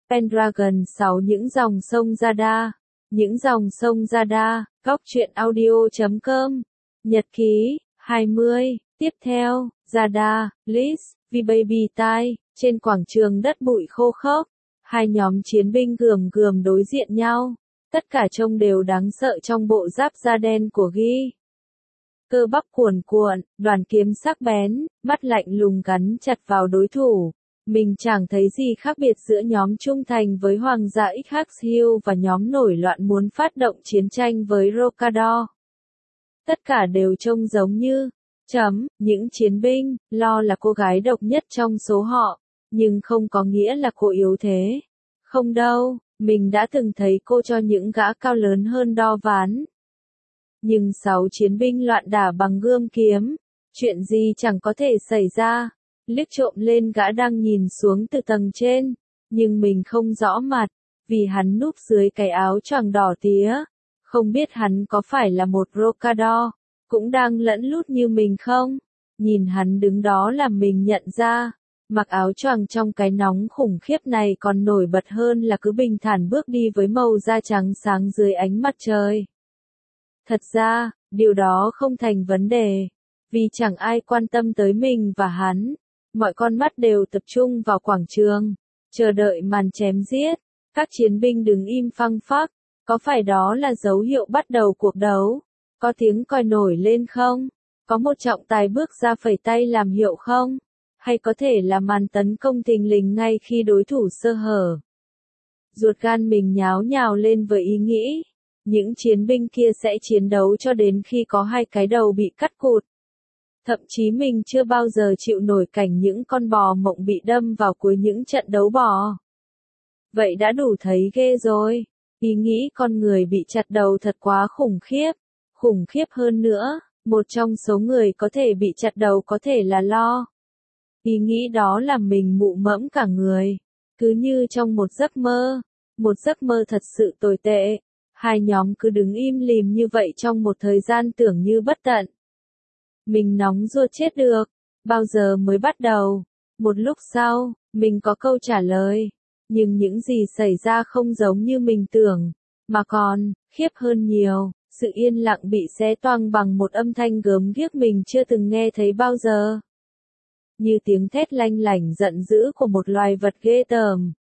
Pendragon 6 những dòng sông Jada. Những dòng sông Jada, góc truyện audio.com. Nhật ký, 20. Tiếp theo, Jada, Liz, V-Baby Tai, trên quảng trường đất bụi khô khốc. Hai nhóm chiến binh gườm đối diện nhau. Tất cả trông đều đáng sợ trong bộ giáp da đen của Guy. Cơ bắp cuồn cuộn, đoàn kiếm sắc bén, mắt lạnh lùng gắn chặt vào đối thủ. Mình chẳng thấy gì khác biệt giữa nhóm trung thành với Hoàng gia XH Hill và nhóm nổi loạn muốn phát động chiến tranh với Rocador. Tất cả đều trông giống như những chiến binh. Lo là cô gái độc nhất trong số họ, nhưng không có nghĩa là cô yếu thế. Không đâu, mình đã từng thấy cô cho những gã cao lớn hơn đo ván. Nhưng 6 chiến binh loạn đả bằng gươm kiếm, chuyện gì chẳng có thể xảy ra. Liếc trộm lên gã đang nhìn xuống từ tầng trên, nhưng mình không rõ mặt, vì hắn núp dưới cái áo choàng đỏ tía. Không biết hắn có phải là một Rocador, cũng đang lẫn lút như mình không? Nhìn hắn đứng đó làm mình nhận ra, mặc áo choàng trong cái nóng khủng khiếp này còn nổi bật hơn là cứ bình thản bước đi với màu da trắng sáng dưới ánh mặt trời. Thật ra, điều đó không thành vấn đề, vì chẳng ai quan tâm tới mình và hắn. Mọi con mắt đều tập trung vào quảng trường, chờ đợi màn chém giết. Các chiến binh đứng im phăng phắc, có phải đó là dấu hiệu bắt đầu cuộc đấu? Có tiếng còi nổi lên không? Có một trọng tài bước ra phẩy tay làm hiệu không? Hay có thể là màn tấn công thình lình ngay khi đối thủ sơ hở? Ruột gan mình nháo nhào lên với ý nghĩ, những chiến binh kia sẽ chiến đấu cho đến khi có hai cái đầu bị cắt cụt. Thậm chí mình chưa bao giờ chịu nổi cảnh những con bò mộng bị đâm vào cuối những trận đấu bò. Vậy đã đủ thấy ghê rồi. Ý nghĩ con người bị chặt đầu thật quá khủng khiếp. Khủng khiếp hơn nữa, một trong số người có thể bị chặt đầu có thể là Lo. Ý nghĩ đó làm mình mụ mẫm cả người. Cứ như trong một giấc mơ thật sự tồi tệ. Hai nhóm cứ đứng im lìm như vậy trong một thời gian tưởng như bất tận. Mình nóng ruột chết được. Bao giờ mới bắt đầu? Một lúc sau, mình có câu trả lời. Nhưng những gì xảy ra không giống như mình tưởng, mà còn khiếp hơn nhiều. Sự yên lặng bị xé toang bằng một âm thanh gớm ghiếc mình chưa từng nghe thấy bao giờ. Như tiếng thét lanh lảnh giận dữ của một loài vật ghê tởm.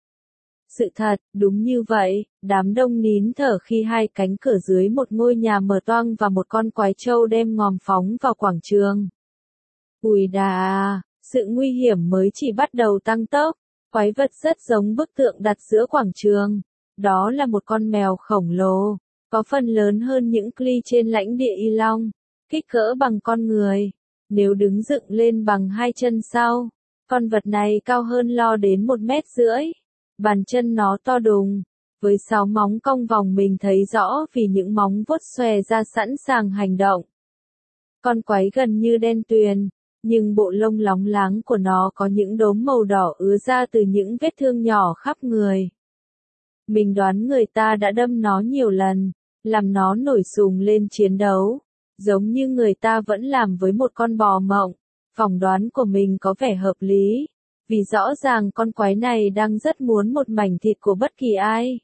Sự thật, đúng như vậy, đám đông nín thở khi hai cánh cửa dưới một ngôi nhà mở toang và một con quái trâu đem ngòm phóng vào quảng trường. Ui đà, sự nguy hiểm mới chỉ bắt đầu tăng tốc. Quái vật rất giống bức tượng đặt giữa quảng trường. Đó là một con mèo khổng lồ, có phần lớn hơn những cli trên lãnh địa Y Long, kích cỡ bằng con người. Nếu đứng dựng lên bằng hai chân sau, con vật này cao hơn Lo đến 1,5 mét. Bàn chân nó to đùng, với 6 móng cong vòng mình thấy rõ vì những móng vuốt xòe ra sẵn sàng hành động. Con quái gần như đen tuyền, nhưng bộ lông lóng láng của nó có những đốm màu đỏ ứa ra từ những vết thương nhỏ khắp người. Mình đoán người ta đã đâm nó nhiều lần, làm nó nổi sùng lên chiến đấu, giống như người ta vẫn làm với một con bò mộng. Phỏng đoán của mình có vẻ hợp lý, vì rõ ràng con quái này đang rất muốn một mảnh thịt của bất kỳ ai.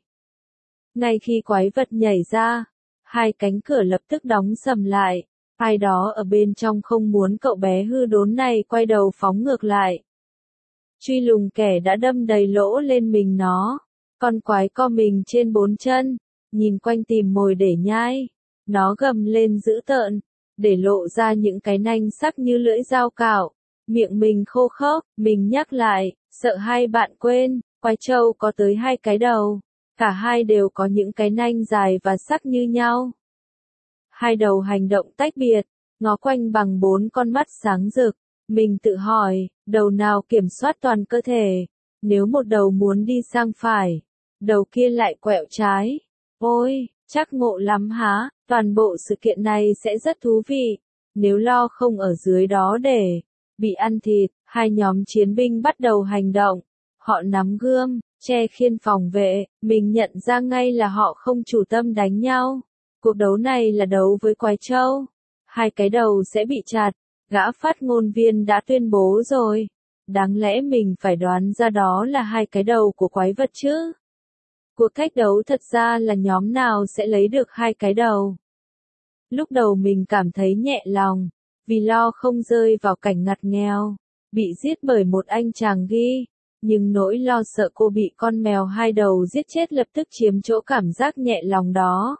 Ngay khi quái vật nhảy ra, hai cánh cửa lập tức đóng sầm lại. Ai đó ở bên trong không muốn cậu bé hư đốn này quay đầu phóng ngược lại. Truy lùng kẻ đã đâm đầy lỗ lên mình nó. Con quái co mình trên 4 chân, nhìn quanh tìm mồi để nhai. Nó gầm lên dữ tợn, để lộ ra những cái nanh sắc như lưỡi dao cạo. Miệng mình khô khốc, mình nhắc lại, sợ hai bạn quên, quái trâu có tới 2 cái đầu. Cả hai đều có những cái nanh dài và sắc như nhau. Hai đầu hành động tách biệt, ngó quanh bằng 4 con mắt sáng rực. Mình tự hỏi, đầu nào kiểm soát toàn cơ thể? Nếu một đầu muốn đi sang phải, đầu kia lại quẹo trái. Ôi, chắc ngộ lắm hả? Toàn bộ sự kiện này sẽ rất thú vị. Nếu Lo không ở dưới đó để bị ăn thịt, hai nhóm chiến binh bắt đầu hành động. Họ nắm gươm, che khiên phòng vệ. Mình nhận ra ngay là họ không chủ tâm đánh nhau. Cuộc đấu này là đấu với quái trâu. Hai cái đầu sẽ bị chặt. Gã phát ngôn viên đã tuyên bố rồi. Đáng lẽ mình phải đoán ra đó là hai cái đầu của quái vật chứ. Cuộc thách đấu thật ra là nhóm nào sẽ lấy được hai cái đầu. Lúc đầu mình cảm thấy nhẹ lòng, vì lo không rơi vào cảnh ngặt nghèo, bị giết bởi một anh chàng ghi, nhưng nỗi lo sợ cô bị con mèo hai đầu giết chết lập tức chiếm chỗ cảm giác nhẹ lòng đó.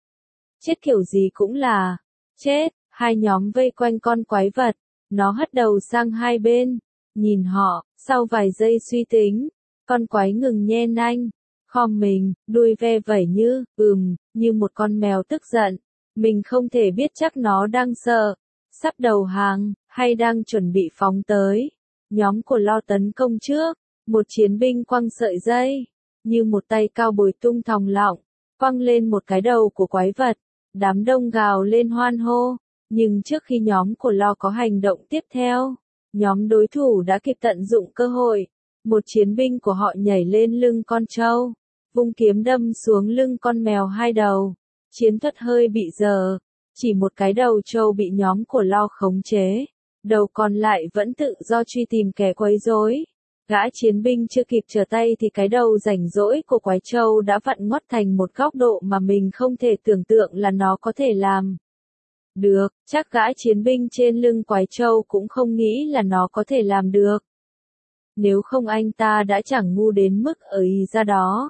Chết kiểu gì cũng là chết, hai nhóm vây quanh con quái vật, nó hất đầu sang hai bên, nhìn họ, sau vài giây suy tính, con quái ngừng nhe nanh, khom mình, đuôi ve vẩy như một con mèo tức giận. Mình không thể biết chắc nó đang sợ, sắp đầu hàng, hay đang chuẩn bị phóng tới. Nhóm của Lo tấn công trước, một chiến binh quăng sợi dây, như một tay cao bồi tung thòng lọng, quăng lên một cái đầu của quái vật. Đám đông gào lên hoan hô, nhưng trước khi nhóm của Lo có hành động tiếp theo, nhóm đối thủ đã kịp tận dụng cơ hội. Một chiến binh của họ nhảy lên lưng con trâu, vung kiếm đâm xuống lưng con mèo hai đầu. Chiến thuật hơi bị dở, chỉ một cái đầu trâu bị nhóm của Lo khống chế, đầu còn lại vẫn tự do truy tìm kẻ quấy rối. Gã chiến binh chưa kịp trở tay thì cái đầu rảnh rỗi của quái trâu đã vặn ngoắt thành một góc độ mà mình không thể tưởng tượng là nó có thể làm được. Chắc gã chiến binh trên lưng quái trâu cũng không nghĩ là nó có thể làm được. Nếu không anh ta đã chẳng ngu đến mức ấy ra đó.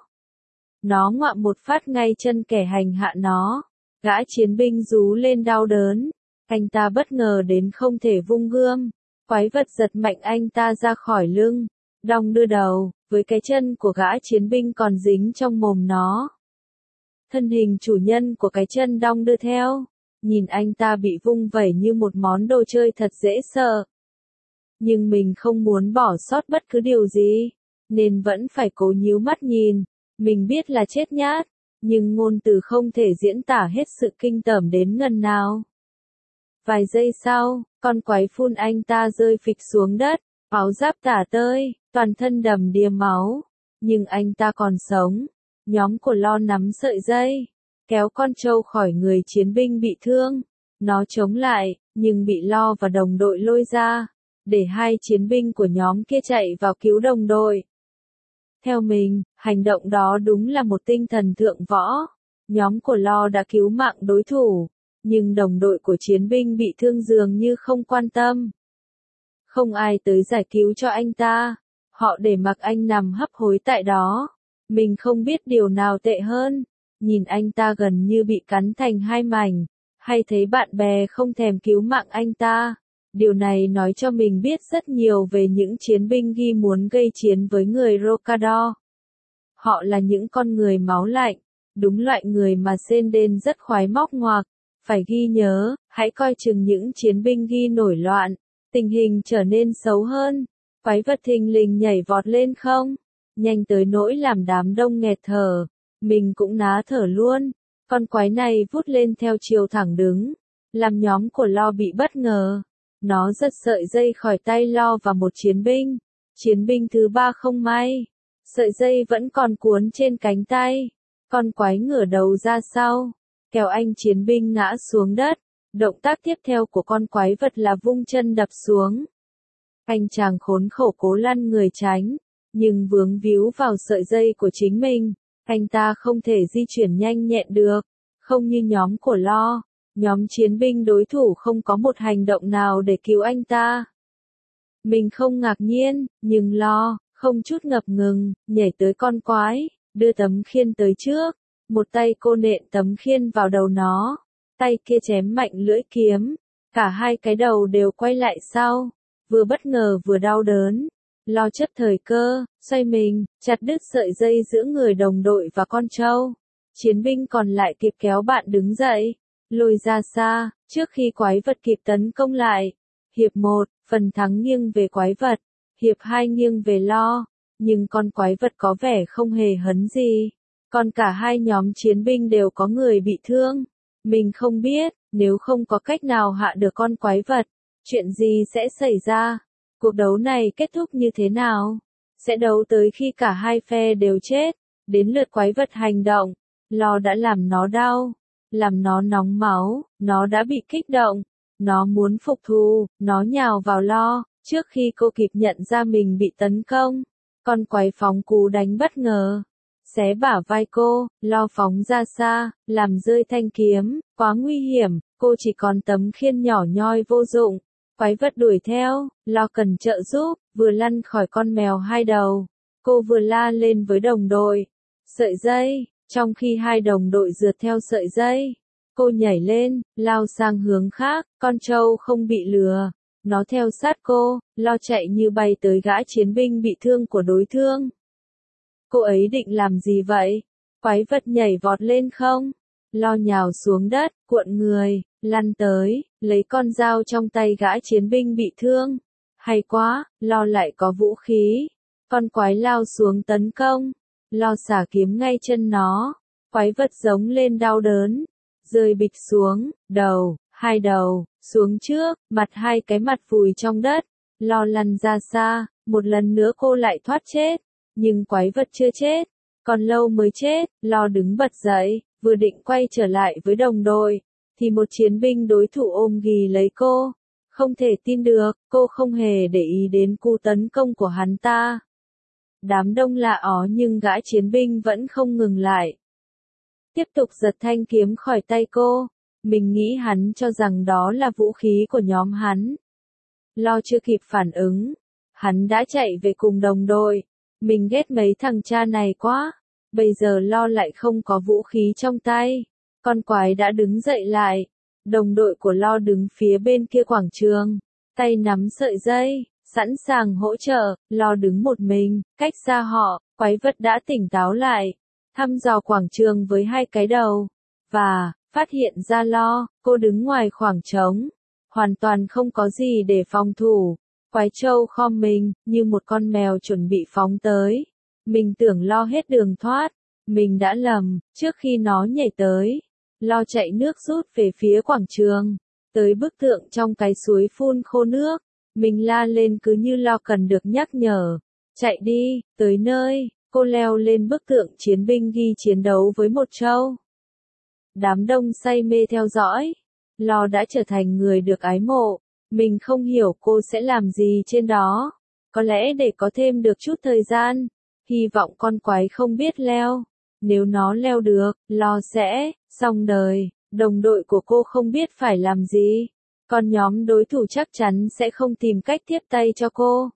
Nó ngoạm một phát ngay chân kẻ hành hạ nó. Gã chiến binh rú lên đau đớn. Anh ta bất ngờ đến không thể vung gươm. Quái vật giật mạnh anh ta ra khỏi lưng. Đong đưa đầu, với cái chân của gã chiến binh còn dính trong mồm nó. Thân hình chủ nhân của cái chân đong đưa theo. Nhìn anh ta bị vung vẩy như một món đồ chơi thật dễ sợ. Nhưng mình không muốn bỏ sót bất cứ điều gì, nên vẫn phải cố nhíu mắt nhìn. Mình biết là chết nhát, nhưng ngôn từ không thể diễn tả hết sự kinh tởm đến ngần nào. Vài giây sau, con quái phun anh ta rơi phịch xuống đất, áo giáp tả tơi, toàn thân đầm đìa máu. Nhưng anh ta còn sống. Nhóm của Lo nắm sợi dây, kéo con trâu khỏi người chiến binh bị thương. Nó chống lại, nhưng bị Lo và đồng đội lôi ra, để hai chiến binh của nhóm kia chạy vào cứu đồng đội. Theo mình, hành động đó đúng là một tinh thần thượng võ. Nhóm của Lo đã cứu mạng đối thủ, nhưng đồng đội của chiến binh bị thương dường như không quan tâm. Không ai tới giải cứu cho anh ta. Họ để mặc anh nằm hấp hối tại đó. Mình không biết điều nào tệ hơn. Nhìn anh ta gần như bị cắn thành hai mảnh, hay thấy bạn bè không thèm cứu mạng anh ta. Điều này nói cho mình biết rất nhiều về những chiến binh ghi muốn gây chiến với người Rokador. Họ là những con người máu lạnh, đúng loại người mà Senden rất khoái móc ngoạc. Phải ghi nhớ, hãy coi chừng những chiến binh ghi nổi loạn, tình hình trở nên xấu hơn. Quái vật thình lình nhảy vọt lên không, nhanh tới nỗi làm đám đông nghẹt thở. Mình cũng ná thở luôn. Con quái này vút lên theo chiều thẳng đứng, làm nhóm của Lo bị bất ngờ. Nó giật sợi dây khỏi tay Lo và một chiến binh. Chiến binh thứ ba không may, sợi dây vẫn còn cuốn trên cánh tay. Con quái ngửa đầu ra sau, kéo anh chiến binh ngã xuống đất. Động tác tiếp theo của con quái vật là vung chân đập xuống. Anh chàng khốn khổ cố lăn người tránh, nhưng vướng víu vào sợi dây của chính mình. Anh ta không thể di chuyển nhanh nhẹn được, không như nhóm của Lo. Nhóm chiến binh đối thủ không có một hành động nào để cứu anh ta. Mình không ngạc nhiên, nhưng Lo, không chút ngập ngừng, nhảy tới con quái, đưa tấm khiên tới trước. Một tay cô nện tấm khiên vào đầu nó, tay kia chém mạnh lưỡi kiếm. Cả hai cái đầu đều quay lại sau, vừa bất ngờ vừa đau đớn. Lo chấp thời cơ, xoay mình, chặt đứt sợi dây giữa người đồng đội và con trâu. Chiến binh còn lại kịp kéo bạn đứng dậy, lùi ra xa, trước khi quái vật kịp tấn công lại. Hiệp 1, phần thắng nghiêng về quái vật, hiệp 2 nghiêng về Lo, nhưng con quái vật có vẻ không hề hấn gì. Còn cả hai nhóm chiến binh đều có người bị thương. Mình không biết, nếu không có cách nào hạ được con quái vật, chuyện gì sẽ xảy ra? Cuộc đấu này kết thúc như thế nào? Sẽ đấu tới khi cả hai phe đều chết. Đến lượt quái vật hành động. Lo đã làm nó đau, làm nó nóng máu, nó đã bị kích động. Nó muốn phục thù, nó nhào vào Lo, Trước khi cô kịp nhận ra mình bị tấn công, con quái phóng cú đánh bất ngờ, xé bả vai cô, Lo phóng ra xa, làm rơi thanh kiếm, quá nguy hiểm, cô chỉ còn tấm khiên nhỏ nhoi vô dụng. Quái vật đuổi theo, Lo cần trợ giúp, vừa lăn khỏi con mèo hai đầu. Cô vừa la lên với đồng đội. Sợi dây, trong khi hai đồng đội rượt theo sợi dây. Cô nhảy lên, lao sang hướng khác, con trâu không bị lừa. Nó theo sát cô, Lo chạy như bay tới gã chiến binh bị thương của đối thương. Cô ấy định làm gì vậy? Quái vật nhảy vọt lên không? Lo nhào xuống đất, cuộn người, lăn tới, lấy con dao trong tay gã chiến binh bị thương. Hay quá, Lo lại có vũ khí. Con quái lao xuống tấn công. Lo xả kiếm ngay chân nó. Quái vật giống lên đau đớn. Rơi bịch xuống, đầu, hai đầu, xuống trước, mặt hai cái mặt vùi trong đất. Lo lăn ra xa, một lần nữa cô lại thoát chết. Nhưng quái vật chưa chết, còn lâu mới chết. Lo đứng bật dậy, vừa định quay trở lại với đồng đội, thì một chiến binh đối thủ ôm ghì lấy cô. Không thể tin được, cô không hề để ý đến cú tấn công của hắn ta. Đám đông lạ ó nhưng gã chiến binh vẫn không ngừng lại. Tiếp tục giật thanh kiếm khỏi tay cô. Mình nghĩ hắn cho rằng đó là vũ khí của nhóm hắn. Lo chưa kịp phản ứng. Hắn đã chạy về cùng đồng đội. Mình ghét mấy thằng cha này quá. Bây giờ Lo lại không có vũ khí trong tay. Con quái đã đứng dậy lại. Đồng đội của Lo đứng phía bên kia quảng trường. Tay nắm sợi dây, sẵn sàng hỗ trợ. Lo đứng một mình, cách xa họ. Quái vật đã tỉnh táo lại. Thăm dò quảng trường với hai cái đầu. Và, phát hiện ra Lo, cô đứng ngoài khoảng trống. Hoàn toàn không có gì để phòng thủ. Quái trâu khom mình, như một con mèo chuẩn bị phóng tới. Mình tưởng Lo hết đường thoát. Mình đã lầm, trước khi nó nhảy tới. Lo chạy nước rút về phía quảng trường. Tới bức tượng trong cái suối phun khô nước. Mình la lên cứ như Lo cần được nhắc nhở. Chạy đi, tới nơi. Cô leo lên bức tượng chiến binh ghi chiến đấu với một trâu. Đám đông say mê theo dõi. Lo đã trở thành người được ái mộ. Mình không hiểu cô sẽ làm gì trên đó. Có lẽ để có thêm được chút thời gian. Hy vọng con quái không biết leo. Nếu nó leo được, Lo sẽ xong đời. Đồng đội của cô không biết phải làm gì. Còn nhóm đối thủ chắc chắn sẽ không tìm cách tiếp tay cho cô.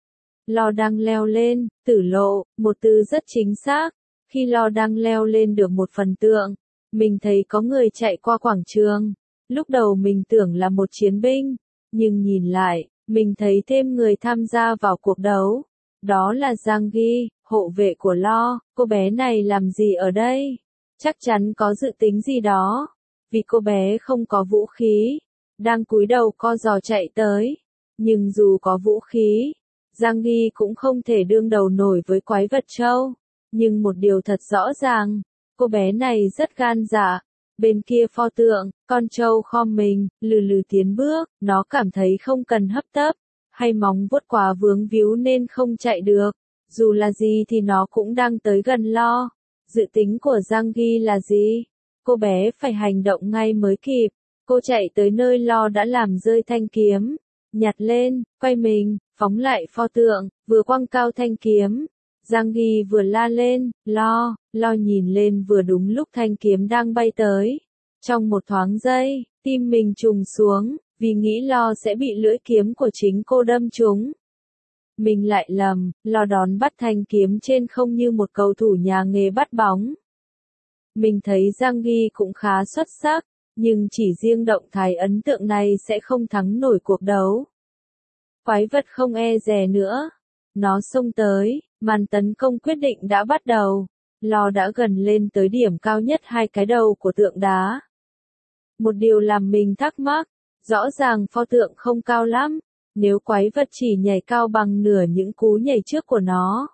Lo đang leo lên, tử lộ, một từ rất chính xác. Khi Lo đang leo lên được một phần tượng, mình thấy có người chạy qua quảng trường. Lúc đầu mình tưởng là một chiến binh, nhưng nhìn lại, mình thấy thêm người tham gia vào cuộc đấu. Đó là Giang Ghi, hộ vệ của Lo. Cô bé này làm gì ở đây? Chắc chắn có dự tính gì đó. Vì cô bé không có vũ khí, đang cúi đầu co giò chạy tới. Nhưng dù có vũ khí, Giang Ghi cũng không thể đương đầu nổi với quái vật trâu. Nhưng một điều thật rõ ràng, cô bé này rất gan dạ. Bên kia pho tượng, con trâu khom mình, lừ lừ tiến bước, nó cảm thấy không cần hấp tấp, hay móng vuốt quá vướng víu nên không chạy được. Dù là gì thì nó cũng đang tới gần Lo. Dự tính của Giang Ghi là gì? Cô bé phải hành động ngay mới kịp. Cô chạy tới nơi Lo đã làm rơi thanh kiếm. Nhặt lên, quay mình, phóng lại pho tượng, vừa quăng cao thanh kiếm. Giang Ghi vừa la lên, Lo, Lo nhìn lên vừa đúng lúc thanh kiếm đang bay tới. Trong một thoáng giây, tim mình trùng xuống, vì nghĩ Lo sẽ bị lưỡi kiếm của chính cô đâm trúng. Mình lại lầm, Lo đón bắt thanh kiếm trên không như một cầu thủ nhà nghề bắt bóng. Mình thấy Giang Ghi cũng khá xuất sắc, nhưng chỉ riêng động thái ấn tượng này sẽ không thắng nổi cuộc đấu. Quái vật không e dè nữa. Nó xông tới, màn tấn công quyết định đã bắt đầu. Lo đã gần lên tới điểm cao nhất hai cái đầu của tượng đá. Một điều làm mình thắc mắc, rõ ràng pho tượng không cao lắm, nếu quái vật chỉ nhảy cao bằng nửa những cú nhảy trước của nó,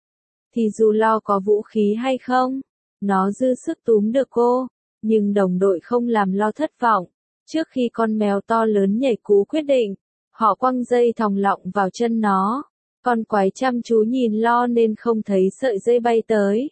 thì dù Lo có vũ khí hay không, nó dư sức túm được cô. Nhưng đồng đội không làm Lo thất vọng. Trước khi con mèo to lớn nhảy cú quyết định, họ quăng dây thòng lọng vào chân nó. Con quái chăm chú nhìn Lo nên không thấy sợi dây bay tới.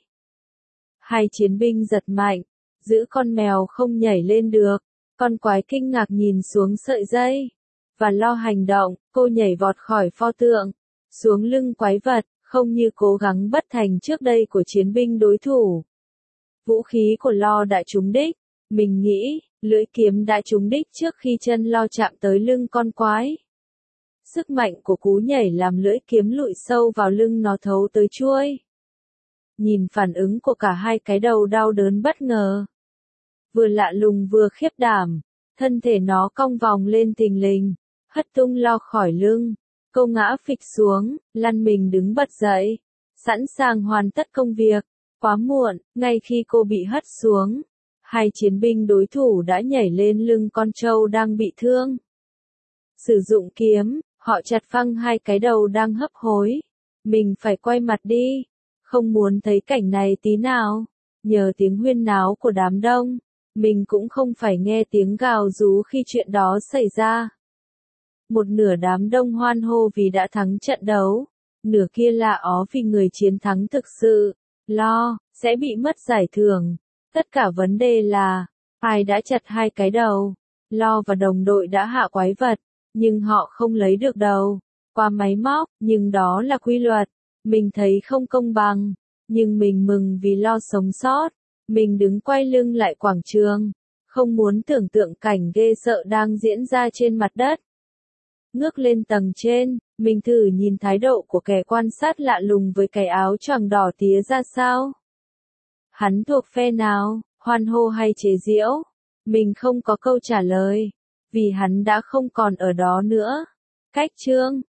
Hai chiến binh giật mạnh, giữ con mèo không nhảy lên được. Con quái kinh ngạc nhìn xuống sợi dây. và lo hành động, cô nhảy vọt khỏi pho tượng, xuống lưng quái vật, không như cố gắng bất thành trước đây của chiến binh đối thủ. Vũ khí của Lo đã trúng đích, mình nghĩ, lưỡi kiếm đã trúng đích trước khi chân Lo chạm tới lưng con quái. Sức mạnh của cú nhảy làm lưỡi kiếm lụi sâu vào lưng nó thấu tới chuôi. Nhìn phản ứng của cả hai cái đầu đau đớn bất ngờ. Vừa lạ lùng vừa khiếp đảm, thân thể nó cong vòng lên thình lình, hất tung Lo khỏi lưng. Cô ngã phịch xuống, lăn mình đứng bật dậy, sẵn sàng hoàn tất công việc. Quá muộn, ngay khi cô bị hất xuống, hai chiến binh đối thủ đã nhảy lên lưng con trâu đang bị thương. Sử dụng kiếm, họ chặt phăng hai cái đầu đang hấp hối. Mình phải quay mặt đi, không muốn thấy cảnh này tí nào. Nhờ tiếng huyên náo của đám đông, mình cũng không phải nghe tiếng gào rú khi chuyện đó xảy ra. Một nửa đám đông hoan hô vì đã thắng trận đấu, nửa kia là ó vì người chiến thắng thực sự. Lo sẽ bị mất giải thưởng. Tất cả vấn đề là, ai đã chặt hai cái đầu. Lo và đồng đội đã hạ quái vật, nhưng họ không lấy được đầu qua máy móc, nhưng đó là quy luật. Mình thấy không công bằng, nhưng mình mừng vì Lo sống sót. Mình đứng quay lưng lại quảng trường, không muốn tưởng tượng cảnh ghê sợ đang diễn ra trên mặt đất. Ngước lên tầng trên, mình thử nhìn thái độ của kẻ quan sát lạ lùng với cái áo choàng đỏ tía ra sao. Hắn thuộc phe nào, hoan hô hay chế giễu? Mình không có câu trả lời, vì hắn đã không còn ở đó nữa. Cách chương